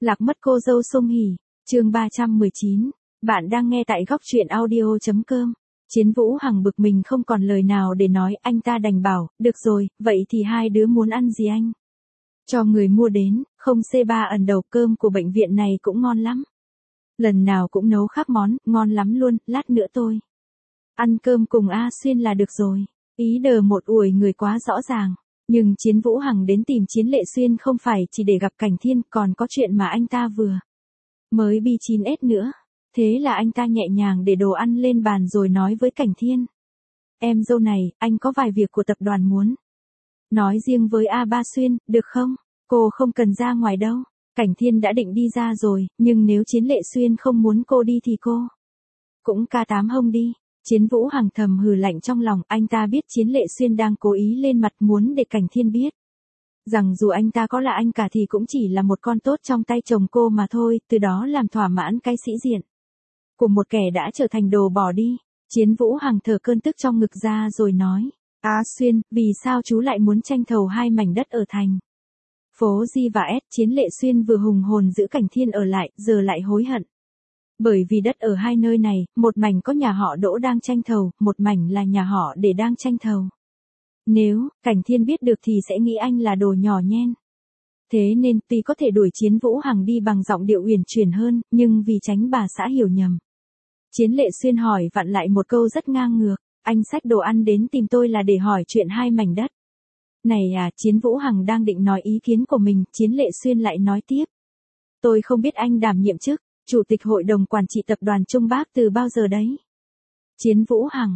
Lạc mất cô dâu Song Hỷ, chương 319. Bạn đang nghe tại góc truyện audio.com. Chiến Vũ Hằng bực mình không còn lời nào để nói, anh ta đành bảo, được rồi, vậy thì hai đứa muốn ăn gì anh? Cho người mua đến, không C3 ẩn đầu cơm của bệnh viện này cũng ngon lắm. Lần nào cũng nấu khác món, ngon lắm luôn, lát nữa tôi ăn cơm cùng A Xuyên là được rồi. Ý đờ một ủi người quá rõ ràng. Nhưng Chiến Vũ Hằng đến tìm Chiến Lệ Xuyên không phải chỉ để gặp Cảnh Thiên, còn có chuyện mà anh ta vừa mới B9S nữa. Thế là anh ta nhẹ nhàng để đồ ăn lên bàn rồi nói với Cảnh Thiên. Em dâu này, anh có vài việc của tập đoàn muốn nói riêng với A3 Xuyên, được không? Cô không cần ra ngoài đâu. Cảnh Thiên đã định đi ra rồi, nhưng nếu Chiến Lệ Xuyên không muốn cô đi thì cô cũng K8 hông đi. Chiến Vũ Hằng thầm hừ lạnh trong lòng, anh ta biết Chiến Lệ Xuyên đang cố ý lên mặt muốn để Cảnh Thiên biết rằng dù anh ta có là anh cả thì cũng chỉ là một con tốt trong tay chồng cô mà thôi, từ đó làm thỏa mãn cái sĩ diện của một kẻ đã trở thành đồ bỏ đi. Chiến Vũ Hằng thở cơn tức trong ngực ra rồi nói, Xuyên, vì sao chú lại muốn tranh thầu hai mảnh đất ở thành phố G và S? Chiến Lệ Xuyên vừa hùng hồn giữ Cảnh Thiên ở lại, giờ lại hối hận. Bởi vì đất ở hai nơi này, một mảnh có nhà họ Đỗ đang tranh thầu, một mảnh là nhà họ Để đang tranh thầu. Nếu Cảnh Thiên biết được thì sẽ nghĩ anh là đồ nhỏ nhen. Thế nên tuy có thể đuổi Chiến Vũ Hằng đi bằng giọng điệu uyển chuyển hơn, nhưng vì tránh bà xã hiểu nhầm, Chiến Lệ Xuyên hỏi vặn lại một câu rất ngang ngược, anh xách đồ ăn đến tìm tôi là để hỏi chuyện hai mảnh đất này à? Chiến Vũ Hằng đang định nói ý kiến của mình, Chiến Lệ Xuyên lại nói tiếp. Tôi không biết anh đảm nhiệm chức Chủ tịch Hội đồng Quản trị Tập đoàn Trung Bác từ bao giờ đấy? Chiến Vũ Hằng,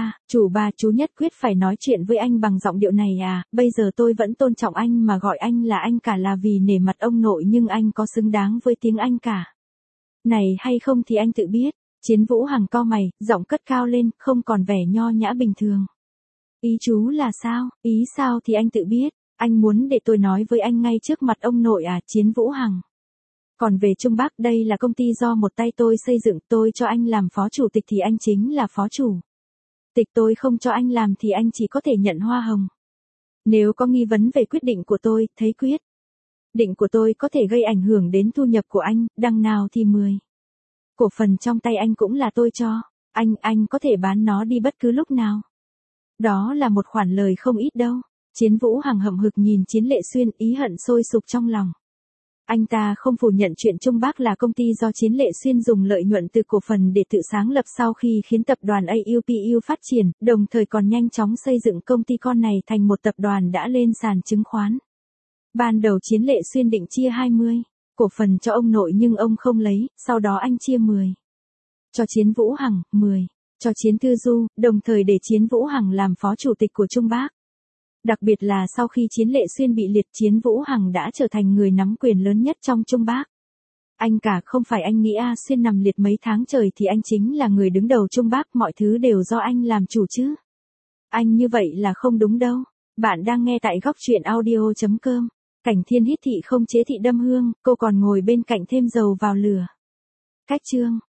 chú nhất quyết phải nói chuyện với anh bằng giọng điệu này à? Bây giờ tôi vẫn tôn trọng anh mà gọi anh là anh cả là vì nể mặt ông nội, nhưng anh có xứng đáng với tiếng anh cả này hay không thì anh tự biết. Chiến Vũ Hằng cau mày, giọng cất cao lên, không còn vẻ nho nhã bình thường. Ý chú là sao? Ý sao thì anh tự biết. Anh muốn để tôi nói với anh ngay trước mặt ông nội à? Chiến Vũ Hằng. Còn về Trung Bác, đây là công ty do một tay tôi xây dựng, tôi cho anh làm phó chủ tịch thì anh chính là phó chủ tịch, tôi không cho anh làm thì anh chỉ có thể nhận hoa hồng. Nếu có nghi vấn về quyết định của tôi, thấy quyết định của tôi có thể gây ảnh hưởng đến thu nhập của anh, đằng nào thì 10 cổ phần trong tay anh cũng là tôi cho. Anh có thể bán nó đi bất cứ lúc nào. Đó là một khoản lời không ít đâu. Chiến Vũ Hằng hậm hực nhìn Chiến Lệ Xuyên, ý hận sôi sục trong lòng. Anh ta không phủ nhận chuyện Trung Bác là công ty do Chiến Lệ Xuyên dùng lợi nhuận từ cổ phần để tự sáng lập sau khi khiến tập đoàn AUPU phát triển, đồng thời còn nhanh chóng xây dựng công ty con này thành một tập đoàn đã lên sàn chứng khoán. Ban đầu Chiến Lệ Xuyên định chia 20 cổ phần cho ông nội nhưng ông không lấy, sau đó anh chia 10 cho Chiến Vũ Hằng, 10 cho Chiến Thư Du, đồng thời để Chiến Vũ Hằng làm phó chủ tịch của Trung Bác. Đặc biệt là sau khi Chiến Lệ Xuyên bị liệt, Chiến Vũ Hằng đã trở thành người nắm quyền lớn nhất trong Trung Bác. Anh cả, không phải anh nghĩ A Xuyên nằm liệt mấy tháng trời thì anh chính là người đứng đầu Trung Bác, mọi thứ đều do anh làm chủ chứ. Anh như vậy là không đúng đâu. Bạn đang nghe tại góc truyện audio.com. Cảnh Thiên hít thị không chế thị đâm hương, cô còn ngồi bên cạnh thêm dầu vào lửa. Cách chương